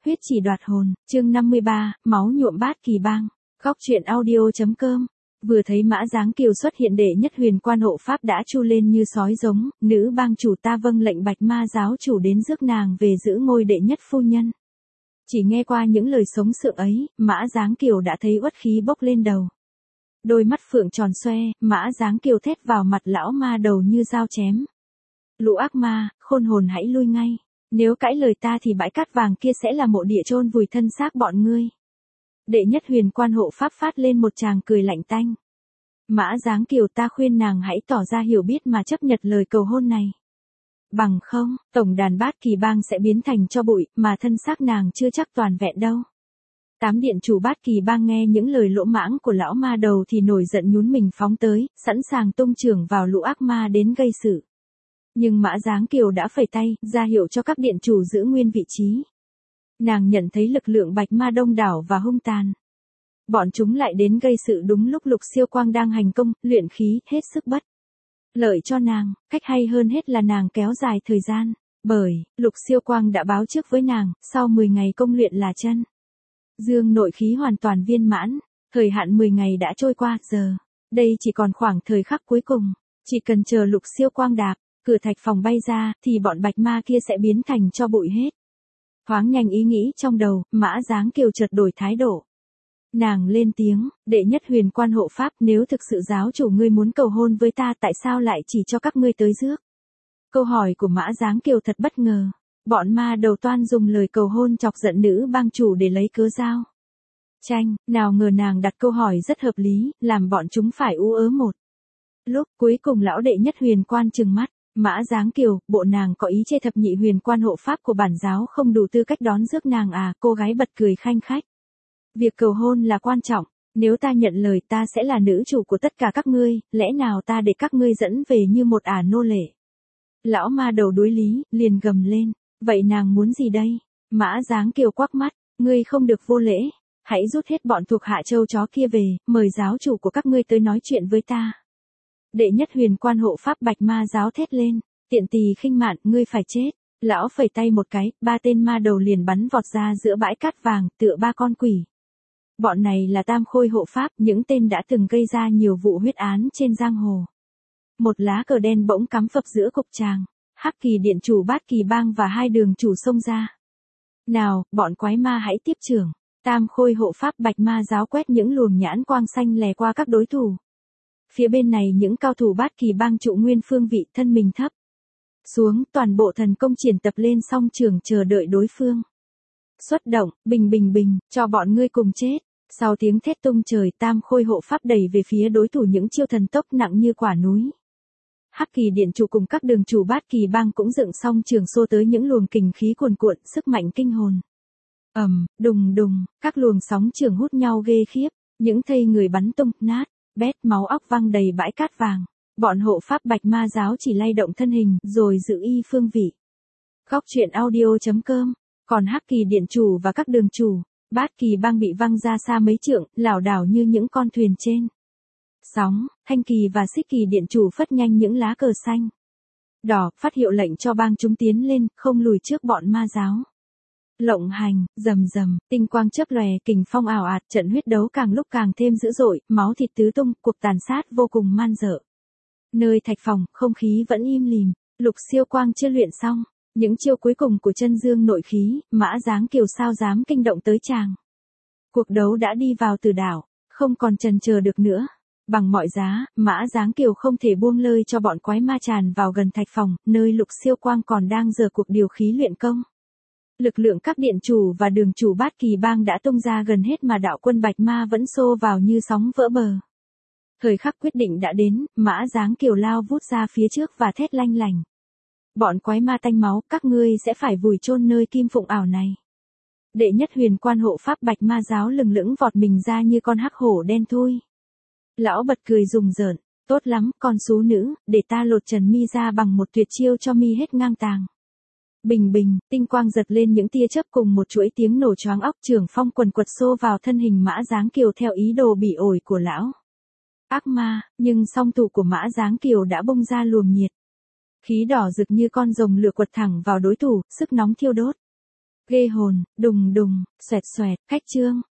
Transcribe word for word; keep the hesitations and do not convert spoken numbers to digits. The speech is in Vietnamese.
Huyết chỉ đoạt hồn, chương năm mươi ba, máu nhuộm bát kỳ bang. Góc truyện audio.com. Vừa thấy Mã Giáng Kiều xuất hiện, đệ nhất huyền quan hộ pháp đã chu lên như sói giống, nữ bang chủ ta vâng lệnh Bạch Ma giáo chủ đến rước nàng về giữ ngôi đệ nhất phu nhân. Chỉ nghe qua những lời sống sượng ấy, Mã Giáng Kiều đã thấy uất khí bốc lên đầu. Đôi mắt phượng tròn xoe, Mã Giáng Kiều thét vào mặt lão ma đầu như dao chém. Lũ ác ma, khôn hồn hãy lui ngay. Nếu cãi lời ta thì bãi cát vàng kia sẽ là mộ địa chôn vùi thân xác bọn ngươi. Đệ nhất huyền quan hộ pháp phát lên một tràng cười lạnh tanh. Mã Giáng Kiều, ta khuyên nàng hãy tỏ ra hiểu biết mà chấp nhận lời cầu hôn này. Bằng không, tổng đàn bát kỳ bang sẽ biến thành tro bụi, mà thân xác nàng chưa chắc toàn vẹn đâu. Tám điện chủ bát kỳ bang nghe những lời lỗ mãng của lão ma đầu thì nổi giận nhún mình phóng tới, sẵn sàng tung chưởng vào lũ ác ma đến gây sự. Nhưng Mã Giáng Kiều đã phẩy tay, ra hiệu cho các điện chủ giữ nguyên vị trí. Nàng nhận thấy lực lượng bạch ma đông đảo và hung tàn. Bọn chúng lại đến gây sự đúng lúc Lục Siêu Quang đang hành công, luyện khí, hết sức bất lợi cho nàng, cách hay hơn hết là nàng kéo dài thời gian. Bởi, Lục Siêu Quang đã báo trước với nàng, sau mười ngày công luyện là chân dương nội khí hoàn toàn viên mãn, thời hạn mười ngày đã trôi qua, giờ, đây chỉ còn khoảng thời khắc cuối cùng, chỉ cần chờ Lục Siêu Quang đạp cửa thạch phòng bay ra, thì bọn bạch ma kia sẽ biến thành tro bụi hết. Thoáng nhanh ý nghĩ trong đầu, Mã Giáng Kiều chợt đổi thái độ. Nàng lên tiếng, đệ nhất huyền quan hộ pháp, nếu thực sự giáo chủ ngươi muốn cầu hôn với ta, tại sao lại chỉ cho các ngươi tới rước? Câu hỏi của Mã Giáng Kiều thật bất ngờ. Bọn ma đầu toan dùng lời cầu hôn chọc giận nữ bang chủ để lấy cớ giao tranh, nào ngờ nàng đặt câu hỏi rất hợp lý, làm bọn chúng phải ú ớ một lúc. Cuối cùng lão đệ nhất huyền quan trừng mắt. Mã Giáng Kiều, bộ nàng có ý chê thập nhị huyền quan hộ pháp của bản giáo không đủ tư cách đón rước nàng à? Cô gái bật cười khanh khách. Việc cầu hôn là quan trọng, nếu ta nhận lời ta sẽ là nữ chủ của tất cả các ngươi, lẽ nào ta để các ngươi dẫn về như một ả nô lệ? Lão ma đầu đối lý, liền gầm lên, vậy nàng muốn gì đây? Mã Giáng Kiều quắc mắt, ngươi không được vô lễ, hãy rút hết bọn thuộc hạ châu chó kia về, mời giáo chủ của các ngươi tới nói chuyện với ta. Đệ nhất huyền quan hộ pháp Bạch Ma giáo thét lên, tiện tỳ khinh mạn, ngươi phải chết. Lão phẩy tay một cái, ba tên ma đầu liền bắn vọt ra giữa bãi cát vàng, tựa ba con quỷ. Bọn này là tam khôi hộ pháp, những tên đã từng gây ra nhiều vụ huyết án trên giang hồ. Một lá cờ đen bỗng cắm phập giữa cục tràng, Hắc Kỳ điện chủ bát kỳ bang và hai đường chủ xông ra. Nào, bọn quái ma hãy tiếp trưởng. Tam khôi hộ pháp Bạch Ma giáo quét những luồng nhãn quang xanh lè qua các đối thủ. Phía bên này những cao thủ bát kỳ bang trụ nguyên phương vị, thân mình thấp xuống, toàn bộ thần công triển tập lên song trường chờ đợi đối phương xuất động. Bình bình bình, cho bọn ngươi cùng chết. Sau tiếng thét tung trời, tam khôi hộ pháp đẩy về phía đối thủ những chiêu thần tốc nặng như quả núi. Hắc Kỳ điện chủ cùng các đường chủ bát kỳ bang cũng dựng song trường xô tới những luồng kình khí cuồn cuộn, sức mạnh kinh hồn. Ầm, đùng đùng, các luồng sóng trường hút nhau ghê khiếp, những thây người bắn tung nát, bét, máu óc văng đầy bãi cát vàng. Bọn hộ pháp Bạch Ma giáo chỉ lay động thân hình, rồi giữ y phương vị. Góc truyện audio.com. Còn Hắc Kỳ điện chủ và các đường chủ bát kỳ bang bị văng ra xa mấy trượng, lảo đảo như những con thuyền trên sóng. Thanh Kỳ và Xích Kỳ điện chủ phất nhanh những lá cờ xanh đỏ, phát hiệu lệnh cho bang chúng tiến lên, không lùi trước bọn ma giáo. Lộng hành, rầm rầm, tinh quang chớp lòe, kình phong ảo ạt, trận huyết đấu càng lúc càng thêm dữ dội, máu thịt tứ tung, cuộc tàn sát vô cùng man dợ. Nơi thạch phòng, không khí vẫn im lìm. Lục Siêu Quang chưa luyện xong những chiêu cuối cùng của chân dương nội khí, Mã Giáng Kiều sao dám kinh động tới chàng. Cuộc đấu đã đi vào tử đảo, không còn chần chờ được nữa. Bằng mọi giá, Mã Giáng Kiều không thể buông lơi cho bọn quái ma tràn vào gần thạch phòng, nơi Lục Siêu Quang còn đang giở cuộc điều khí luyện công. Lực lượng các điện chủ và đường chủ bát kỳ bang đã tung ra gần hết mà đạo quân Bạch Ma vẫn xô vào như sóng vỡ bờ. Thời khắc quyết định đã đến, Mã Giáng Kiều lao vút ra phía trước và thét lanh lành. Bọn quái ma tanh máu, các ngươi sẽ phải vùi chôn nơi kim phụng ảo này. Đệ nhất huyền quan hộ pháp Bạch Ma giáo lừng lững vọt mình ra như con hắc hổ đen thui. Lão bật cười rùng rợn, tốt lắm, con sú nữ, để ta lột trần mi ra bằng một tuyệt chiêu cho mi hết ngang tàng. Bình bình, tinh quang giật lên những tia chớp cùng một chuỗi tiếng nổ choáng óc, trường phong quần quật xô vào thân hình Mã Giáng Kiều theo ý đồ bỉ ổi của lão ác ma, nhưng song thủ của Mã Giáng Kiều đã bung ra luồng nhiệt khí đỏ rực như con rồng lửa quật thẳng vào đối thủ, sức nóng thiêu đốt. Ghê hồn, đùng đùng, xoẹt xoẹt, khách chương.